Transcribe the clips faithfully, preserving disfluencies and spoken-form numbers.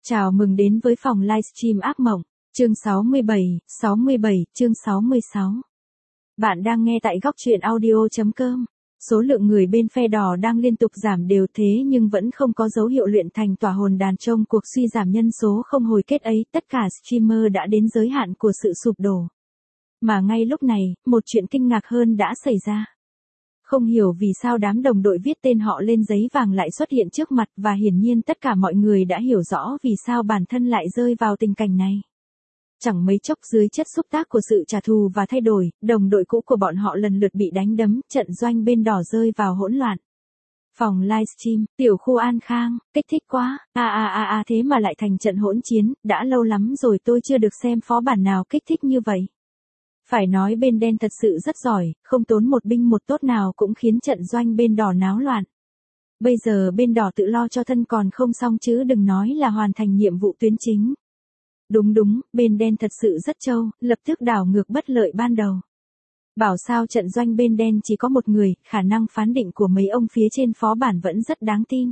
Chào mừng đến với phòng livestream ác mộng, chương sáu mươi bảy, sáu mươi bảy, chương sáu mươi sáu. Bạn đang nghe tại góc truyện audio.com. Số lượng người bên phe đỏ đang liên tục giảm đều thế nhưng vẫn không có dấu hiệu luyện thành tỏa hồn đàn. Trong cuộc suy giảm nhân số không hồi kết ấy, tất cả streamer đã đến giới hạn của sự sụp đổ. Mà ngay lúc này, một chuyện kinh ngạc hơn đã xảy ra. Không hiểu vì sao đám đồng đội viết tên họ lên giấy vàng lại xuất hiện trước mặt, và hiển nhiên tất cả mọi người đã hiểu rõ vì sao bản thân lại rơi vào tình cảnh này. Chẳng mấy chốc dưới chất xúc tác của sự trả thù và thay đổi, đồng đội cũ của bọn họ lần lượt bị đánh đấm, trận doanh bên đỏ rơi vào hỗn loạn. Phòng livestream, tiểu khu An Khang, kích thích quá, a a a a thế mà lại thành trận hỗn chiến, đã lâu lắm rồi tôi chưa được xem phó bản nào kích thích như vậy. Phải nói bên đen thật sự rất giỏi, không tốn một binh một tốt nào cũng khiến trận doanh bên đỏ náo loạn. Bây giờ bên đỏ tự lo cho thân còn không xong chứ đừng nói là hoàn thành nhiệm vụ tuyến chính. Đúng đúng, bên đen thật sự rất trâu, lập tức đảo ngược bất lợi ban đầu. Bảo sao trận doanh bên đen chỉ có một người, khả năng phán định của mấy ông phía trên phó bản vẫn rất đáng tin.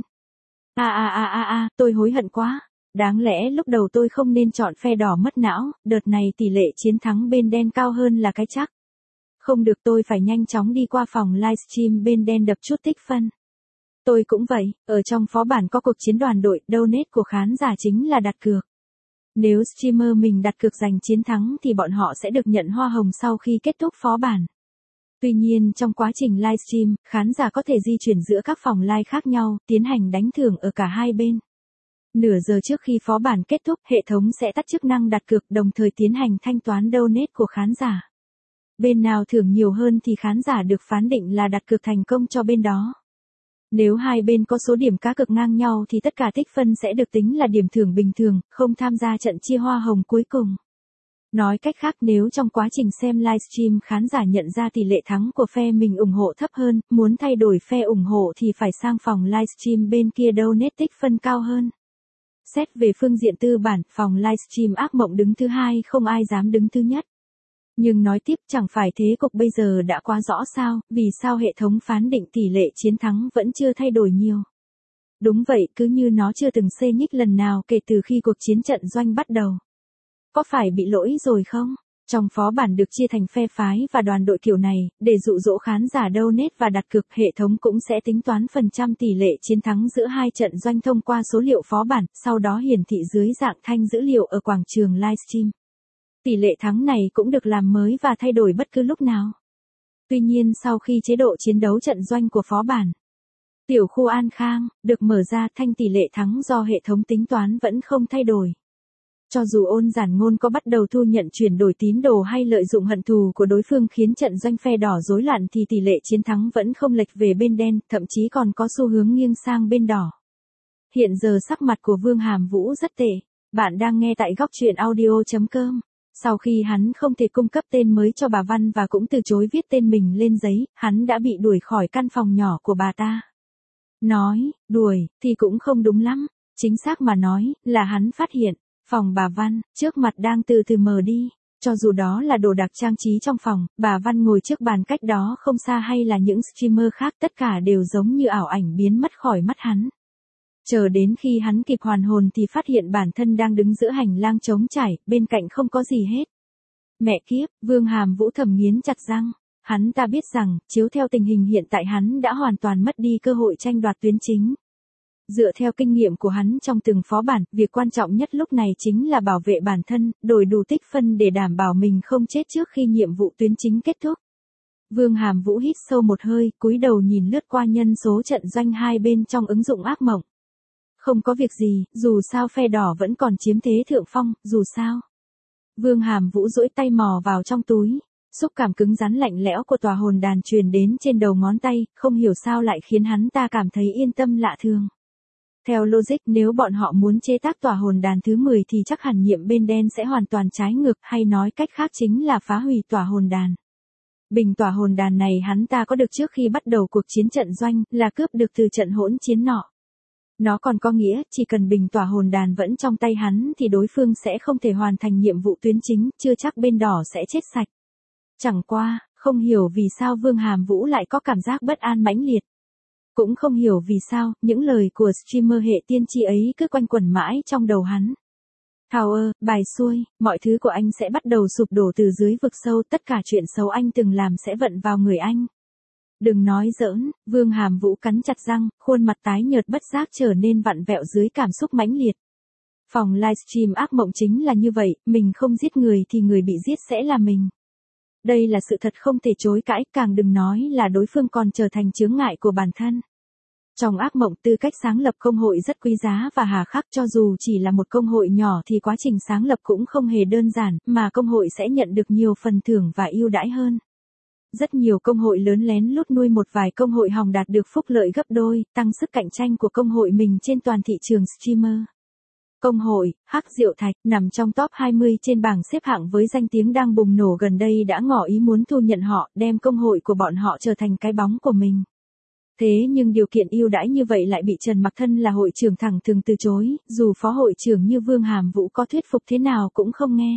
A a a a a, tôi hối hận quá. Đáng lẽ lúc đầu tôi không nên chọn phe đỏ mất não, đợt này tỷ lệ chiến thắng bên đen cao hơn là cái chắc. Không được, tôi phải nhanh chóng đi qua phòng livestream bên đen đập chút tích phân. Tôi cũng vậy, ở trong phó bản có cuộc chiến đoàn đội, donate của khán giả chính là đặt cược. Nếu streamer mình đặt cược giành chiến thắng thì bọn họ sẽ được nhận hoa hồng sau khi kết thúc phó bản. Tuy nhiên trong quá trình livestream, khán giả có thể di chuyển giữa các phòng live khác nhau, tiến hành đánh thưởng ở cả hai bên. Nửa giờ trước khi phó bản kết thúc, hệ thống sẽ tắt chức năng đặt cược, đồng thời tiến hành thanh toán donate của khán giả. Bên nào thưởng nhiều hơn thì khán giả được phán định là đặt cược thành công cho bên đó. Nếu hai bên có số điểm cá cược ngang nhau thì tất cả tích phân sẽ được tính là điểm thưởng bình thường, không tham gia trận chia hoa hồng cuối cùng. Nói cách khác, nếu trong quá trình xem livestream khán giả nhận ra tỷ lệ thắng của phe mình ủng hộ thấp hơn, muốn thay đổi phe ủng hộ thì phải sang phòng livestream bên kia donate tích phân cao hơn. Xét về phương diện tư bản, phòng livestream ác mộng đứng thứ hai, không ai dám đứng thứ nhất. Nhưng nói tiếp, chẳng phải thế cục bây giờ đã quá rõ sao, vì sao hệ thống phán định tỷ lệ chiến thắng vẫn chưa thay đổi nhiều. Đúng vậy, cứ như nó chưa từng xê nhích lần nào kể từ khi cuộc chiến trận doanh bắt đầu. Có phải bị lỗi rồi không? Trong phó bản được chia thành phe phái và đoàn đội kiểu này, để dụ dỗ khán giả donate và đặt cược, hệ thống cũng sẽ tính toán phần trăm tỷ lệ chiến thắng giữa hai trận doanh thông qua số liệu phó bản, sau đó hiển thị dưới dạng thanh dữ liệu ở quảng trường livestream. Tỷ lệ thắng này cũng được làm mới và thay đổi bất cứ lúc nào. Tuy nhiên sau khi chế độ chiến đấu trận doanh của phó bản tiểu khu An Khang được mở ra, thanh tỷ lệ thắng do hệ thống tính toán vẫn không thay đổi. Cho dù ôn giản ngôn có bắt đầu thu nhận chuyển đổi tín đồ hay lợi dụng hận thù của đối phương khiến trận doanh phe đỏ rối loạn thì tỷ lệ chiến thắng vẫn không lệch về bên đen, thậm chí còn có xu hướng nghiêng sang bên đỏ. Hiện giờ sắc mặt của Vương Hàm Vũ rất tệ. Bạn đang nghe tại góc truyện audio.com. Sau khi hắn không thể cung cấp tên mới cho bà Văn và cũng từ chối viết tên mình lên giấy, hắn đã bị đuổi khỏi căn phòng nhỏ của bà ta. Nói, đuổi, thì cũng không đúng lắm. Chính xác mà nói, là hắn phát hiện. Phòng bà Văn, trước mặt đang từ từ mờ đi. Cho dù đó là đồ đạc trang trí trong phòng, bà Văn ngồi trước bàn cách đó không xa hay là những streamer khác, tất cả đều giống như ảo ảnh biến mất khỏi mắt hắn. Chờ đến khi hắn kịp hoàn hồn thì phát hiện bản thân đang đứng giữa hành lang trống trải, bên cạnh không có gì hết. Mẹ kiếp, Vương Hàm Vũ thầm nghiến chặt răng. Hắn ta biết rằng, chiếu theo tình hình hiện tại hắn đã hoàn toàn mất đi cơ hội tranh đoạt tuyến chính. Dựa theo kinh nghiệm của hắn trong từng phó bản, việc quan trọng nhất lúc này chính là bảo vệ bản thân, đổi đủ tích phân để đảm bảo mình không chết trước khi nhiệm vụ tuyến chính kết thúc. Vương Hàm Vũ hít sâu một hơi, cúi đầu nhìn lướt qua nhân số trận doanh hai bên trong ứng dụng ác mộng. Không có việc gì, dù sao phe đỏ vẫn còn chiếm thế thượng phong, dù sao. Vương Hàm Vũ duỗi tay mò vào trong túi, xúc cảm cứng rắn lạnh lẽo của tòa hồn đàn truyền đến trên đầu ngón tay, không hiểu sao lại khiến hắn ta cảm thấy yên tâm lạ thường. Theo logic, nếu bọn họ muốn chế tác tòa hồn đàn thứ mười thì chắc hẳn nhiệm bên đen sẽ hoàn toàn trái ngược, hay nói cách khác chính là phá hủy tòa hồn đàn. Bình tòa hồn đàn này hắn ta có được trước khi bắt đầu cuộc chiến trận doanh, là cướp được từ trận hỗn chiến nọ. Nó còn có nghĩa, chỉ cần bình tỏa hồn đàn vẫn trong tay hắn thì đối phương sẽ không thể hoàn thành nhiệm vụ tuyến chính, chưa chắc bên đỏ sẽ chết sạch. Chẳng qua, không hiểu vì sao Vương Hàm Vũ lại có cảm giác bất an mãnh liệt. Cũng không hiểu vì sao, những lời của streamer hệ tiên tri ấy cứ quanh quẩn mãi trong đầu hắn. Tower, bài xuôi, mọi thứ của anh sẽ bắt đầu sụp đổ từ dưới vực sâu, tất cả chuyện xấu anh từng làm sẽ vận vào người anh. Đừng nói giỡn, Vương Hàm Vũ cắn chặt răng, khuôn mặt tái nhợt bất giác trở nên vặn vẹo dưới cảm xúc mãnh liệt. Phòng livestream ác mộng chính là như vậy, mình không giết người thì người bị giết sẽ là mình. Đây là sự thật không thể chối cãi, càng đừng nói là đối phương còn trở thành chướng ngại của bản thân. Trong ác mộng, tư cách sáng lập công hội rất quý giá và hà khắc, cho dù chỉ là một công hội nhỏ thì quá trình sáng lập cũng không hề đơn giản, mà công hội sẽ nhận được nhiều phần thưởng và ưu đãi hơn. Rất nhiều công hội lớn lén lút nuôi một vài công hội hòng đạt được phúc lợi gấp đôi, tăng sức cạnh tranh của công hội mình trên toàn thị trường streamer. Công hội Hắc Diệu Thạch nằm trong top hai mươi trên bảng xếp hạng với danh tiếng đang bùng nổ gần đây đã ngỏ ý muốn thu nhận họ, đem công hội của bọn họ trở thành cái bóng của mình. Thế nhưng điều kiện ưu đãi như vậy lại bị Trần Mặc thân là hội trưởng thẳng thừng từ chối, dù phó hội trưởng như Vương Hàm Vũ có thuyết phục thế nào cũng không nghe.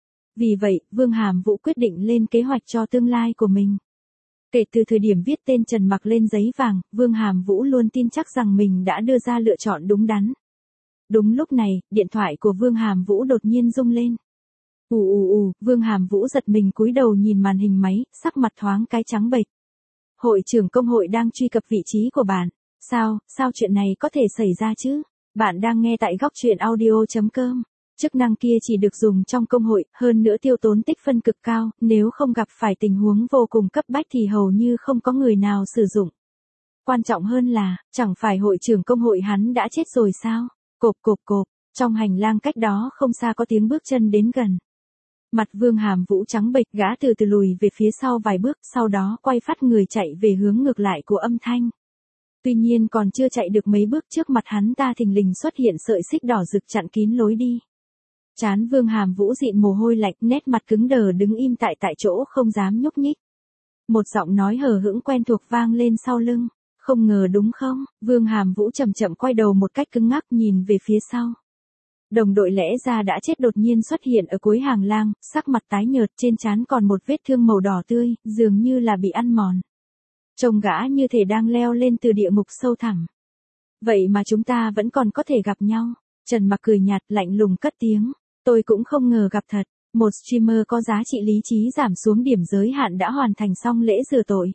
Vì vậy, Vương Hàm Vũ quyết định lên kế hoạch cho tương lai của mình. Kể từ thời điểm viết tên Trần Mặc lên giấy vàng, Vương Hàm Vũ luôn tin chắc rằng mình đã đưa ra lựa chọn đúng đắn. Đúng lúc này, điện thoại của Vương Hàm Vũ đột nhiên rung lên. Ù ù ù, Vương Hàm Vũ giật mình cúi đầu nhìn màn hình máy, sắc mặt thoáng cái trắng bệch. Hội trưởng công hội đang truy cập vị trí của bạn. Sao, sao chuyện này có thể xảy ra chứ? Bạn đang nghe tại góc truyện audio chấm com. Chức năng kia chỉ được dùng trong công hội, hơn nữa tiêu tốn tích phân cực cao, nếu không gặp phải tình huống vô cùng cấp bách thì hầu như không có người nào sử dụng. Quan trọng hơn là, chẳng phải hội trưởng công hội hắn đã chết rồi sao? Cộp cộp cộp, trong hành lang cách đó không xa có tiếng bước chân đến gần. Mặt Vương Hàm Vũ trắng bệch, gã từ từ lùi về phía sau vài bước, sau đó quay phát người chạy về hướng ngược lại của âm thanh. Tuy nhiên còn chưa chạy được mấy bước trước mặt hắn ta thình lình xuất hiện sợi xích đỏ rực chặn kín lối đi. Trán Vương Hàm Vũ dịn mồ hôi lạnh, nét mặt cứng đờ đứng im tại tại chỗ không dám nhúc nhích. Một giọng nói hờ hững quen thuộc vang lên sau lưng. Không ngờ đúng không? Vương Hàm Vũ chậm chậm quay đầu một cách cứng ngắc nhìn về phía sau. Đồng đội lẽ ra đã chết đột nhiên xuất hiện ở cuối hàng lang, sắc mặt tái nhợt, trên trán còn một vết thương màu đỏ tươi, dường như là bị ăn mòn. Trông gã như thể đang leo lên từ địa ngục sâu thẳm. Vậy mà chúng ta vẫn còn có thể gặp nhau. Trần Mặc cười nhạt lạnh lùng cất tiếng. Tôi cũng không ngờ gặp thật. Một streamer có giá trị lý trí giảm xuống điểm giới hạn đã hoàn thành xong lễ rửa tội.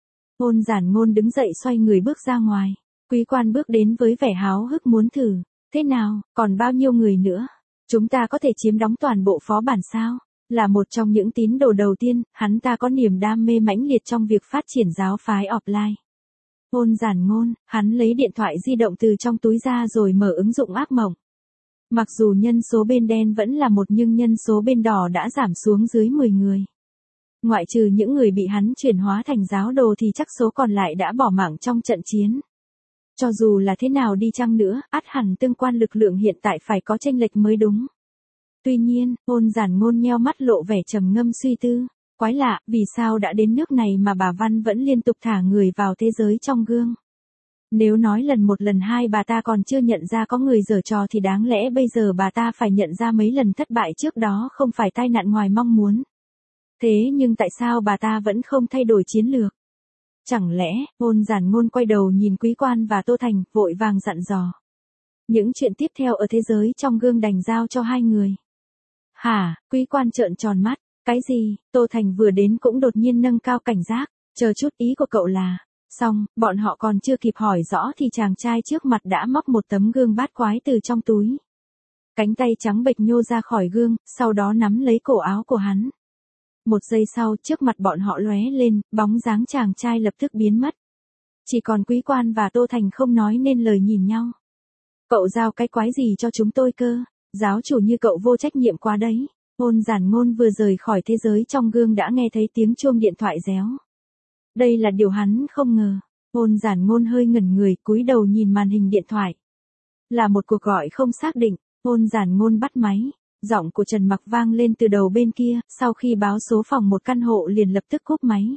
Ôn Giản Ngôn đứng dậy xoay người bước ra ngoài. Quý quan bước đến với vẻ háo hức muốn thử. Thế nào, còn bao nhiêu người nữa? Chúng ta có thể chiếm đóng toàn bộ phó bản sao? Là một trong những tín đồ đầu tiên, hắn ta có niềm đam mê mãnh liệt trong việc phát triển giáo phái offline. Ôn Giản Ngôn, hắn lấy điện thoại di động từ trong túi ra rồi mở ứng dụng ác mộng. Mặc dù nhân số bên đen vẫn là một nhưng nhân số bên đỏ đã giảm xuống dưới mười người. Ngoại trừ những người bị hắn chuyển hóa thành giáo đồ thì chắc số còn lại đã bỏ mạng trong trận chiến. Cho dù là thế nào đi chăng nữa, ắt hẳn tương quan lực lượng hiện tại phải có chênh lệch mới đúng. Tuy nhiên, Ôn Giản Ngôn nheo mắt lộ vẻ trầm ngâm suy tư. Quái lạ, vì sao đã đến nước này mà bà Văn vẫn liên tục thả người vào thế giới trong gương. Nếu nói lần một lần hai bà ta còn chưa nhận ra có người giở trò thì đáng lẽ bây giờ bà ta phải nhận ra mấy lần thất bại trước đó không phải tai nạn ngoài mong muốn. Thế nhưng tại sao bà ta vẫn không thay đổi chiến lược? Chẳng lẽ, Ôn Giản Ngôn quay đầu nhìn Quý Quan và Tô Thành, vội vàng dặn dò. Những chuyện tiếp theo ở thế giới trong gương đành giao cho hai người. Hả, Quý Quan trợn tròn mắt, cái gì? Tô Thành vừa đến cũng đột nhiên nâng cao cảnh giác, chờ chút, ý của cậu là... Xong, bọn họ còn chưa kịp hỏi rõ thì chàng trai trước mặt đã móc một tấm gương bát quái từ trong túi. Cánh tay trắng bệch nhô ra khỏi gương, sau đó nắm lấy cổ áo của hắn. Một giây sau, trước mặt bọn họ lóe lên, bóng dáng chàng trai lập tức biến mất. Chỉ còn Quý Quan và Tô Thành không nói nên lời nhìn nhau. Cậu giao cái quái gì cho chúng tôi cơ? Giáo chủ như cậu vô trách nhiệm quá đấy. Ôn Giản Ngôn vừa rời khỏi thế giới trong gương đã nghe thấy tiếng chuông điện thoại réo. Đây là điều hắn không ngờ. Ôn Giản Ngôn hơi ngẩn người, cúi đầu nhìn màn hình điện thoại. Là một cuộc gọi không xác định. Ôn Giản Ngôn bắt máy. Giọng của Trần Mặc vang lên từ đầu bên kia, sau khi báo số phòng một căn hộ liền lập tức cúp máy.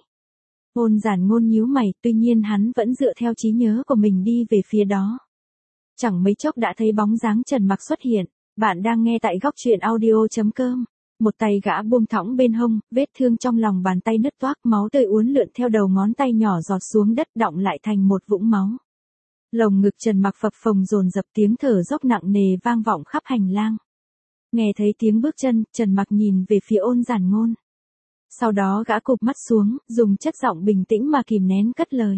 Ôn Giản Ngôn nhíu mày, tuy nhiên hắn vẫn dựa theo trí nhớ của mình đi về phía đó. Chẳng mấy chốc đã thấy bóng dáng Trần Mặc xuất hiện. Bạn đang nghe tại góc truyện audio chấm com. Một tay gã buông thõng bên hông, vết thương trong lòng bàn tay nứt toác, máu tươi uốn lượn theo đầu ngón tay nhỏ giọt xuống đất đọng lại thành một vũng máu. Lồng ngực Trần Mặc phập phồng dồn dập, tiếng thở dốc nặng nề vang vọng khắp hành lang. Nghe thấy tiếng bước chân, Trần Mặc nhìn về phía Ôn Giản Ngôn. Sau đó gã cụp mắt xuống, dùng chất giọng bình tĩnh mà kìm nén cất lời.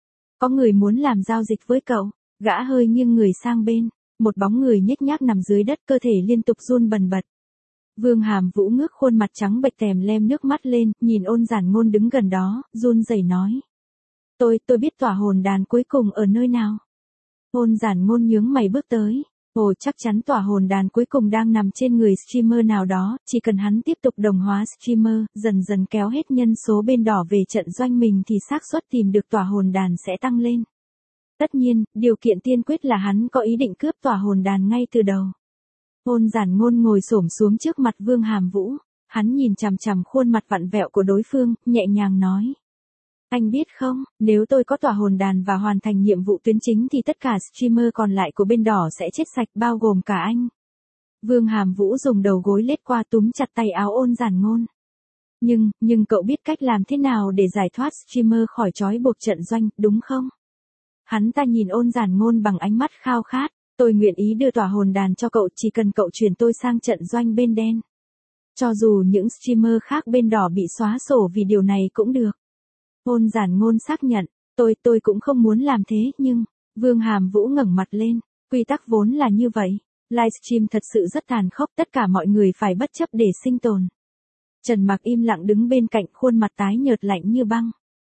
Có người muốn làm giao dịch với cậu. Gã hơi nghiêng người sang bên, một bóng người nhếch nhác nằm dưới đất, cơ thể liên tục run bần bật. Vương Hàm Vũ ngước khuôn mặt trắng bệch tèm lem nước mắt lên, nhìn Ôn Giản Ngôn đứng gần đó, run rẩy nói. Tôi, tôi biết tỏa hồn đàn cuối cùng ở nơi nào. Ôn Giản Ngôn nhướng mày bước tới. Ồ, chắc chắn tỏa hồn đàn cuối cùng đang nằm trên người streamer nào đó, chỉ cần hắn tiếp tục đồng hóa streamer, dần dần kéo hết nhân số bên đỏ về trận doanh mình thì xác suất tìm được tỏa hồn đàn sẽ tăng lên. Tất nhiên, điều kiện tiên quyết là hắn có ý định cướp tỏa hồn đàn ngay từ đầu. Ôn Giản Ngôn ngồi xổm xuống trước mặt Vương Hàm Vũ, hắn nhìn chằm chằm khuôn mặt vặn vẹo của đối phương, nhẹ nhàng nói. Anh biết không, nếu tôi có tỏa hồn đàn và hoàn thành nhiệm vụ tuyến chính thì tất cả streamer còn lại của bên đỏ sẽ chết sạch, bao gồm cả anh. Vương Hàm Vũ dùng đầu gối lết qua túm chặt tay áo Ôn Giản Ngôn. Nhưng, nhưng cậu biết cách làm thế nào để giải thoát streamer khỏi trói buộc trận doanh, đúng không? Hắn ta nhìn Ôn Giản Ngôn bằng ánh mắt khao khát. Tôi nguyện ý đưa tỏa hồn đàn cho cậu, chỉ cần cậu chuyển tôi sang trận doanh bên đen. Cho dù những streamer khác bên đỏ bị xóa sổ vì điều này cũng được. Ôn Giản Ngôn xác nhận, tôi, tôi cũng không muốn làm thế, nhưng, Vương Hàm Vũ ngẩng mặt lên, quy tắc vốn là như vậy. Livestream thật sự rất tàn khốc, tất cả mọi người phải bất chấp để sinh tồn. Trần Mặc im lặng đứng bên cạnh, khuôn mặt tái nhợt lạnh như băng.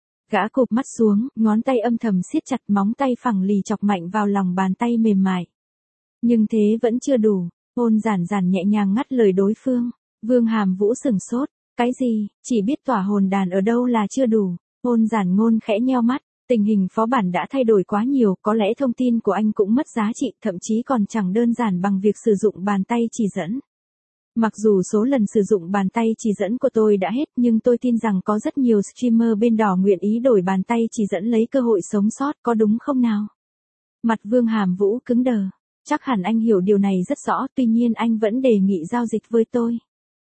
Gã cụp mắt xuống, ngón tay âm thầm siết chặt, móng tay phẳng lì chọc mạnh vào lòng bàn tay mềm mại. Nhưng thế vẫn chưa đủ, Ôn Giản Giản nhẹ nhàng ngắt lời đối phương. Vương Hàm Vũ sửng sốt, cái gì, chỉ biết tỏa hồn đàn ở đâu là chưa đủ. Ôn Giản Ngôn khẽ nheo mắt, tình hình phó bản đã thay đổi quá nhiều, có lẽ thông tin của anh cũng mất giá trị, thậm chí còn chẳng đơn giản bằng việc sử dụng bàn tay chỉ dẫn. Mặc dù số lần sử dụng bàn tay chỉ dẫn của tôi đã hết, nhưng tôi tin rằng có rất nhiều streamer bên đỏ nguyện ý đổi bàn tay chỉ dẫn lấy cơ hội sống sót, có đúng không nào? Mặt Vương Hàm Vũ cứng đờ. Chắc hẳn anh hiểu điều này rất rõ, tuy nhiên anh vẫn đề nghị giao dịch với tôi.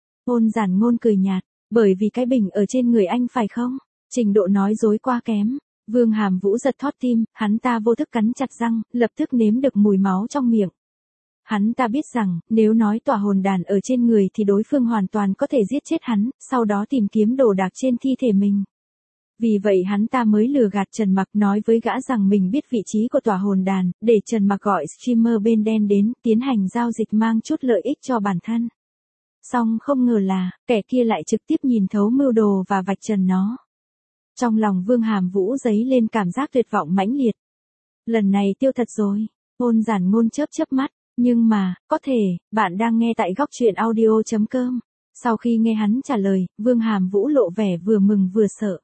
Ôn Giản Ngôn cười nhạt, bởi vì cái bình ở trên người anh phải không? Trình độ nói dối quá kém. Vương Hàm Vũ giật thót tim, hắn ta vô thức cắn chặt răng, lập tức nếm được mùi máu trong miệng. Hắn ta biết rằng, nếu nói tỏa hồn đàn ở trên người thì đối phương hoàn toàn có thể giết chết hắn, sau đó tìm kiếm đồ đạc trên thi thể mình. Vì vậy hắn ta mới lừa gạt Trần Mặc, nói với gã rằng mình biết vị trí của tỏa hồn đàn, để Trần Mặc gọi streamer bên đen đến, tiến hành giao dịch mang chút lợi ích cho bản thân. Song không ngờ là, kẻ kia lại trực tiếp nhìn thấu mưu đồ và vạch trần nó. Trong lòng Vương Hàm Vũ dấy lên cảm giác tuyệt vọng mãnh liệt. Lần này tiêu thật rồi. Ôn Giản Ngôn chớp chớp mắt. Nhưng mà, có thể, bạn đang nghe tại góc truyện audio chấm com. Sau khi nghe hắn trả lời, Vương Hàm Vũ lộ vẻ vừa mừng vừa sợ.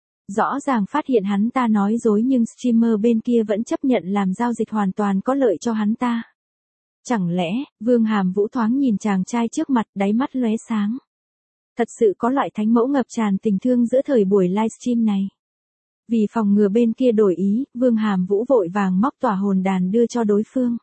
Rõ ràng phát hiện hắn ta nói dối nhưng streamer bên kia vẫn chấp nhận làm giao dịch hoàn toàn có lợi cho hắn ta. Chẳng lẽ, Vương Hàm Vũ thoáng nhìn chàng trai trước mặt, đáy mắt lóe sáng. Thật sự có loại thánh mẫu ngập tràn tình thương giữa thời buổi livestream này. Vì phòng ngừa bên kia đổi ý, Vương Hàm Vũ vội vàng móc tỏa hồn đàn đưa cho đối phương.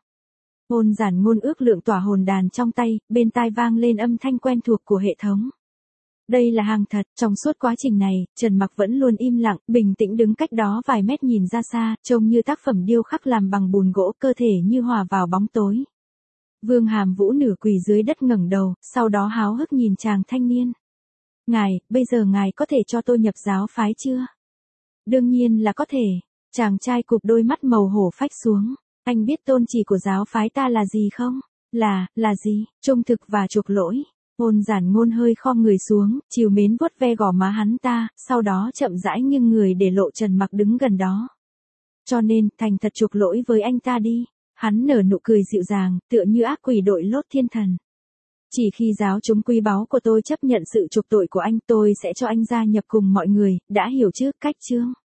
Ôn Giản Ngôn ước lượng tỏa hồn đàn trong tay, bên tai vang lên âm thanh quen thuộc của hệ thống. Đây là hàng thật, trong suốt quá trình này, Trần Mặc vẫn luôn im lặng, bình tĩnh đứng cách đó vài mét nhìn ra xa, trông như tác phẩm điêu khắc làm bằng bùn gỗ, cơ thể như hòa vào bóng tối. Vương Hàm Vũ nửa quỳ dưới đất ngẩng đầu, sau đó háo hức nhìn chàng thanh niên. Ngài, bây giờ ngài có thể cho tôi nhập giáo phái chưa? Đương nhiên là có thể. Chàng trai cụp đôi mắt màu hổ phách xuống. Anh biết tôn chỉ của giáo phái ta là gì không? Là, là gì? Trung thực và chuộc lỗi. Ôn Giản Ngôn hơi khom người xuống, trìu mến vuốt ve gò má hắn ta, sau đó chậm rãi nghiêng người để lộ Trần Mặc đứng gần đó. Cho nên, thành thật chuộc lỗi với anh ta đi. Hắn nở nụ cười dịu dàng, tựa như ác quỷ đội lốt thiên thần. Chỉ khi giáo chúng quý báu của tôi chấp nhận sự chuộc tội của anh, tôi sẽ cho anh gia nhập cùng mọi người, đã hiểu chứ, cách chương.